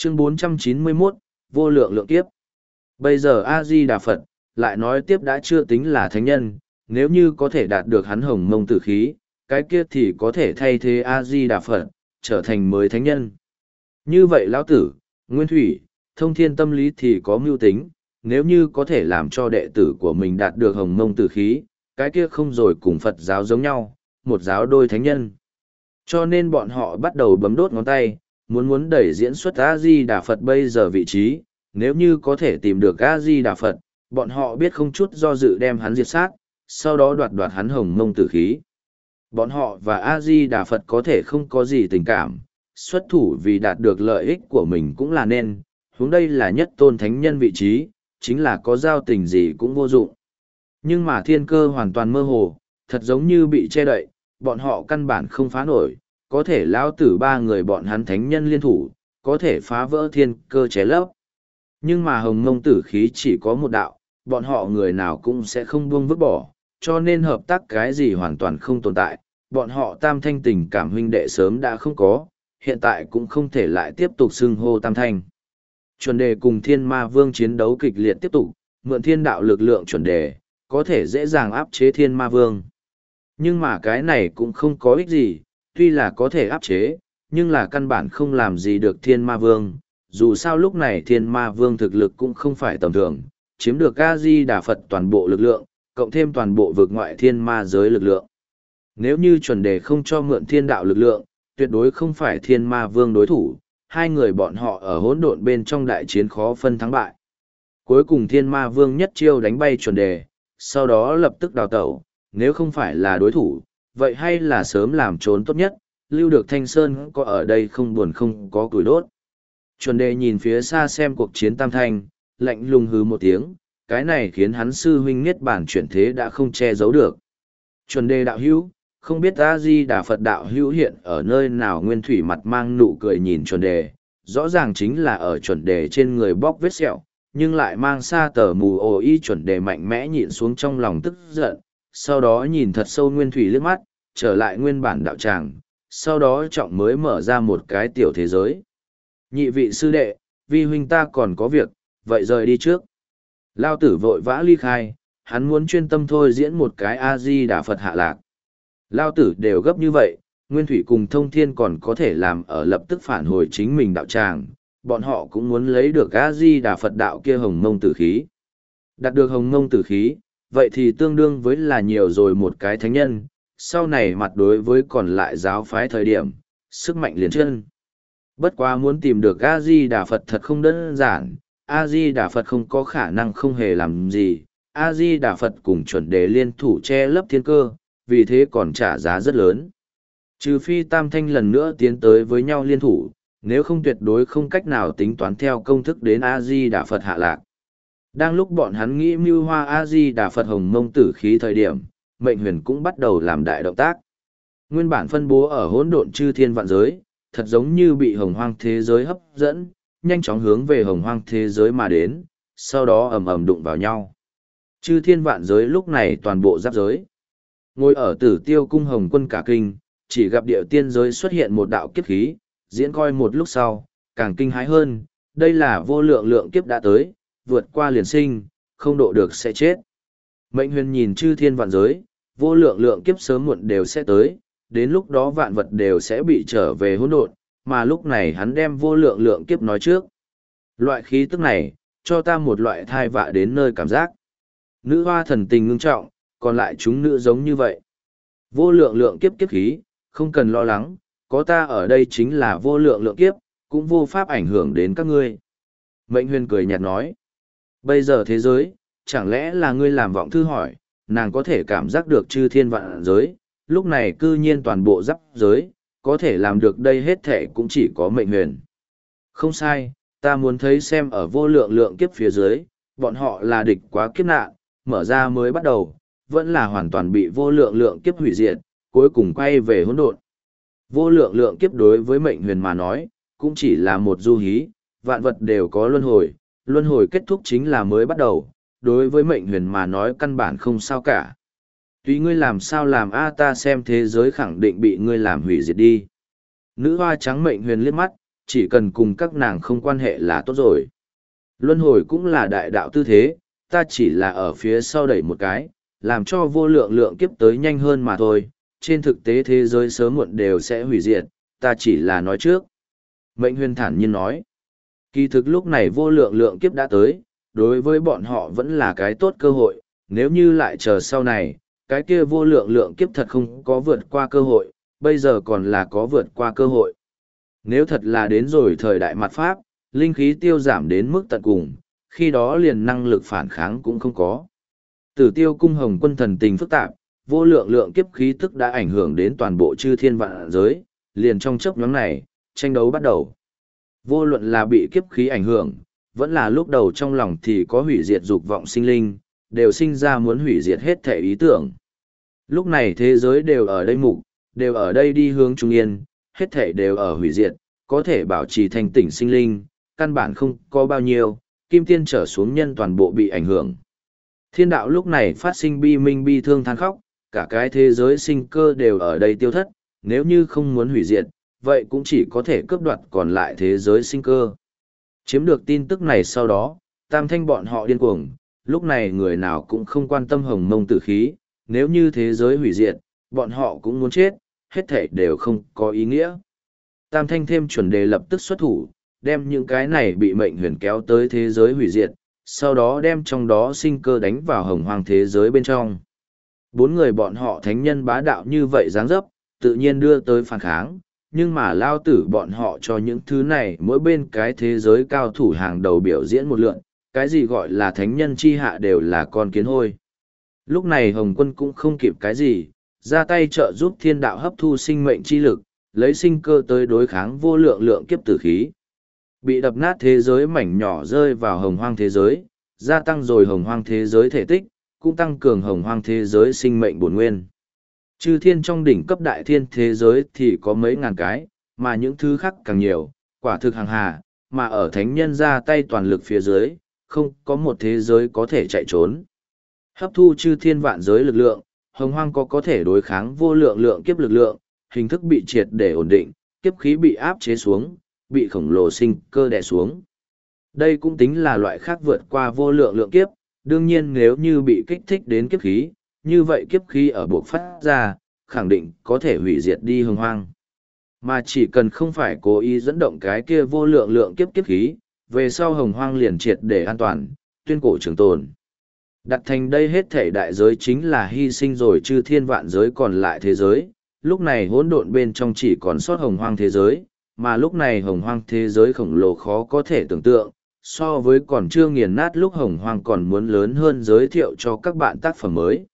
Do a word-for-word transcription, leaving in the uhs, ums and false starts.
Chương bốn trăm chín mươi mốt, vô lượng lượng kiếp. Bây giờ A-di-đà Phật, lại nói tiếp đã chưa tính là thánh nhân, nếu như có thể đạt được hắn hồng mông tử khí, cái kia thì có thể thay thế A-di-đà Phật, trở thành mới thánh nhân. Như vậy lão tử, Nguyên Thủy, thông thiên tâm lý thì có mưu tính, nếu như có thể làm cho đệ tử của mình đạt được hồng mông tử khí, cái kia không rồi cùng Phật giáo giống nhau, một giáo đôi thánh nhân. Cho nên bọn họ bắt đầu bấm đốt ngón tay, muốn muốn đẩy diễn xuất A-di-đà Phật bây giờ vị trí, nếu như có thể tìm được A-di-đà Phật, bọn họ biết không chút do dự đem hắn diệt sát, sau đó đoạt đoạt hắn hồng mông tử khí. Bọn họ và A-di-đà Phật có thể không có gì tình cảm, xuất thủ vì đạt được lợi ích của mình cũng là nên, huống đây là nhất tôn thánh nhân vị trí, chính là có giao tình gì cũng vô dụng. Nhưng mà thiên cơ hoàn toàn mơ hồ, thật giống như bị che đậy, bọn họ căn bản không phá nổi, có thể lão tử ba người bọn hắn thánh nhân liên thủ, có thể phá vỡ thiên cơ ché lấp. Nhưng mà hồng mông tử khí chỉ có một đạo, bọn họ người nào cũng sẽ không buông vứt bỏ, cho nên hợp tác cái gì hoàn toàn không tồn tại, bọn họ tam thanh tình cảm huynh đệ sớm đã không có, hiện tại cũng không thể lại tiếp tục xưng hô tam thanh. Chuẩn đề cùng thiên ma vương chiến đấu kịch liệt tiếp tục, mượn thiên đạo lực lượng chuẩn đề, có thể dễ dàng áp chế thiên ma vương. Nhưng mà cái này cũng không có ích gì, tuy là có thể áp chế, nhưng là căn bản không làm gì được thiên ma vương. Dù sao lúc này thiên ma vương thực lực cũng không phải tầm thường, chiếm được A-di-đà Phật toàn bộ lực lượng, cộng thêm toàn bộ vực ngoại thiên ma giới lực lượng. Nếu như chuẩn đề không cho mượn thiên đạo lực lượng, tuyệt đối không phải thiên ma vương đối thủ, hai người bọn họ ở hỗn độn bên trong đại chiến khó phân thắng bại. Cuối cùng thiên ma vương nhất chiêu đánh bay chuẩn đề, sau đó lập tức đào tẩu, nếu không phải là đối thủ, vậy hay là sớm làm trốn tốt nhất, lưu được Thanh Sơn có ở đây không buồn không có củi đốt. Chuẩn đề nhìn phía xa xem cuộc chiến tam thanh, lạnh lùng hứ một tiếng, cái này khiến hắn sư huynh niết bản chuyển thế đã không che giấu được. Chuẩn đề đạo hữu, không biết A-di-đà Phật đạo hữu hiện ở nơi nào. Nguyên Thủy mặt mang nụ cười nhìn chuẩn đề, rõ ràng chính là ở chuẩn đề trên người bóc vết sẹo, nhưng lại mang xa tờ mù ồ y. Chuẩn đề mạnh mẽ nhịn xuống trong lòng tức giận, sau đó nhìn thật sâu Nguyên Thủy liếc mắt, trở lại nguyên bản đạo tràng, sau đó trọng mới mở ra một cái tiểu thế giới. Nhị vị sư đệ, vi huynh ta còn có việc, vậy rời đi trước. Lao tử vội vã ly khai, hắn muốn chuyên tâm thôi diễn một cái A-di-đà Phật hạ lạc. Lao tử đều gấp như vậy, Nguyên Thủy cùng Thông Thiên còn có thể làm ở lập tức phản hồi chính mình đạo tràng, bọn họ cũng muốn lấy được A-di-đà Phật đạo kia hồng mông tử khí. Đạt được hồng mông tử khí, vậy thì tương đương với là nhiều rồi một cái thánh nhân, sau này mặt đối với còn lại giáo phái thời điểm, sức mạnh liền chân. Bất quá muốn tìm được A-di-đà Phật thật không đơn giản, A-di-đà Phật không có khả năng không hề làm gì, A-di-đà Phật cùng chuẩn đề liên thủ che lấp thiên cơ, vì thế còn trả giá rất lớn. Trừ phi tam thanh lần nữa tiến tới với nhau liên thủ, nếu không tuyệt đối không cách nào tính toán theo công thức đến A-di-đà Phật hạ lạc. Đang lúc bọn hắn nghĩ mưu hoa A-di-đà Phật hồng mông tử khí thời điểm, mệnh huyền cũng bắt đầu làm đại động tác. Nguyên bản phân bố ở hỗn độn chư thiên vạn giới, thật giống như bị hồng hoang thế giới hấp dẫn, nhanh chóng hướng về hồng hoang thế giới mà đến, sau đó ầm ầm đụng vào nhau. Chư thiên vạn giới lúc này toàn bộ giáp giới. Ngồi ở Tử Tiêu cung Hồng Quân cả kinh, chỉ gặp địa tiên giới xuất hiện một đạo kiếp khí, diễn coi một lúc sau, càng kinh hãi hơn, đây là vô lượng lượng kiếp đã tới, vượt qua liền sinh, không độ được sẽ chết. Mệnh huyền nhìn chư thiên vạn giới, vô lượng lượng kiếp sớm muộn đều sẽ tới, đến lúc đó vạn vật đều sẽ bị trở về hỗn độn, mà lúc này hắn đem vô lượng lượng kiếp nói trước. Loại khí tức này, cho ta một loại thai vạ đến nơi cảm giác. Nữ hoa thần tình ngưng trọng, còn lại chúng nữ giống như vậy. Vô lượng lượng kiếp kiếp khí, không cần lo lắng, có ta ở đây chính là vô lượng lượng kiếp, cũng vô pháp ảnh hưởng đến các ngươi. Mệnh huyền cười nhạt nói, bây giờ thế giới, chẳng lẽ là ngươi làm vọng thư hỏi, nàng có thể cảm giác được chư thiên vạn giới, lúc này cư nhiên toàn bộ giáp giới, có thể làm được đây hết thể cũng chỉ có mệnh huyền. Không sai, ta muốn thấy xem ở vô lượng lượng kiếp phía dưới, bọn họ là địch quá kiếp nạn, mở ra mới bắt đầu, vẫn là hoàn toàn bị vô lượng lượng kiếp hủy diệt, cuối cùng quay về hỗn độn. Vô lượng lượng kiếp đối với mệnh huyền mà nói, cũng chỉ là một du hí, vạn vật đều có luân hồi, luân hồi kết thúc chính là mới bắt đầu, đối với mệnh huyền mà nói căn bản không sao cả. Tùy ngươi làm sao làm a ta xem thế giới khẳng định bị ngươi làm hủy diệt đi. Nữ hoa trắng mệnh huyền liếc mắt, chỉ cần cùng các nàng không quan hệ là tốt rồi. Luân hồi cũng là đại đạo tư thế, ta chỉ là ở phía sau đẩy một cái, làm cho vô lượng lượng kiếp tới nhanh hơn mà thôi, trên thực tế thế giới sớm muộn đều sẽ hủy diệt, ta chỉ là nói trước. Mệnh huyền thản nhiên nói, kỳ thực lúc này vô lượng lượng kiếp đã tới, đối với bọn họ vẫn là cái tốt cơ hội, nếu như lại chờ sau này, cái kia vô lượng lượng kiếp thật không có vượt qua cơ hội, bây giờ còn là có vượt qua cơ hội. Nếu thật là đến rồi thời đại mặt Pháp, linh khí tiêu giảm đến mức tận cùng, khi đó liền năng lực phản kháng cũng không có. Tử Tiêu cung Hồng Quân thần tình phức tạp, vô lượng lượng kiếp khí tức đã ảnh hưởng đến toàn bộ chư thiên vạn giới, liền trong chốc nhóm này, tranh đấu bắt đầu. Vô luận là bị kiếp khí ảnh hưởng, vẫn là lúc đầu trong lòng thì có hủy diệt dục vọng sinh linh, đều sinh ra muốn hủy diệt hết thể ý tưởng. Lúc này thế giới đều ở đây mục, đều ở đây đi hướng trung yên, hết thể đều ở hủy diệt, có thể bảo trì thành tỉnh sinh linh, căn bản không có bao nhiêu, kim tiên trở xuống nhân toàn bộ bị ảnh hưởng. Thiên đạo lúc này phát sinh bi minh bi thương than khóc, cả cái thế giới sinh cơ đều ở đây tiêu thất, nếu như không muốn hủy diệt, vậy cũng chỉ có thể cướp đoạt còn lại thế giới sinh cơ. Chiếm được tin tức này sau đó, tam thanh bọn họ điên cuồng, lúc này người nào cũng không quan tâm hồng mông tử khí, nếu như thế giới hủy diệt, bọn họ cũng muốn chết, hết thể đều không có ý nghĩa. Tam thanh thêm chuẩn đề lập tức xuất thủ, đem những cái này bị mệnh huyền kéo tới thế giới hủy diệt, sau đó đem trong đó sinh cơ đánh vào hồng hoang thế giới bên trong. Bốn người bọn họ thánh nhân bá đạo như vậy dáng dấp, tự nhiên đưa tới phản kháng, nhưng mà lao tử bọn họ cho những thứ này mỗi bên cái thế giới cao thủ hàng đầu biểu diễn một lượn, cái gì gọi là thánh nhân chi hạ đều là con kiến hôi. Lúc này Hồng Quân cũng không kịp cái gì, ra tay trợ giúp thiên đạo hấp thu sinh mệnh chi lực, lấy sinh cơ tới đối kháng vô lượng lượng kiếp tử khí. Bị đập nát thế giới mảnh nhỏ rơi vào hồng hoang thế giới, gia tăng rồi hồng hoang thế giới thể tích, cũng tăng cường hồng hoang thế giới sinh mệnh bổn nguyên. Chư thiên trong đỉnh cấp đại thiên thế giới thì có mấy ngàn cái, mà những thứ khác càng nhiều, quả thực hàng hà, mà ở thánh nhân ra tay toàn lực phía dưới, không có một thế giới có thể chạy trốn. Hấp thu chư thiên vạn giới lực lượng, hồng hoang có có thể đối kháng vô lượng lượng kiếp lực lượng, hình thức bị triệt để ổn định, kiếp khí bị áp chế xuống, bị khổng lồ sinh cơ đè xuống. Đây cũng tính là loại khác vượt qua vô lượng lượng kiếp, đương nhiên nếu như bị kích thích đến kiếp khí, như vậy kiếp khí ở buộc phát ra, khẳng định có thể hủy diệt đi hồng hoang. Mà chỉ cần không phải cố ý dẫn động cái kia vô lượng lượng kiếp kiếp khí, về sau hồng hoang liền triệt để an toàn, tuyên cổ trường tồn. Đặt thành đây hết thể đại giới chính là hy sinh rồi chư thiên vạn giới còn lại thế giới, lúc này hỗn độn bên trong chỉ còn sót hồng hoang thế giới, mà lúc này hồng hoang thế giới khổng lồ khó có thể tưởng tượng, so với còn chưa nghiền nát lúc hồng hoang còn muốn lớn hơn giới thiệu cho các bạn tác phẩm mới.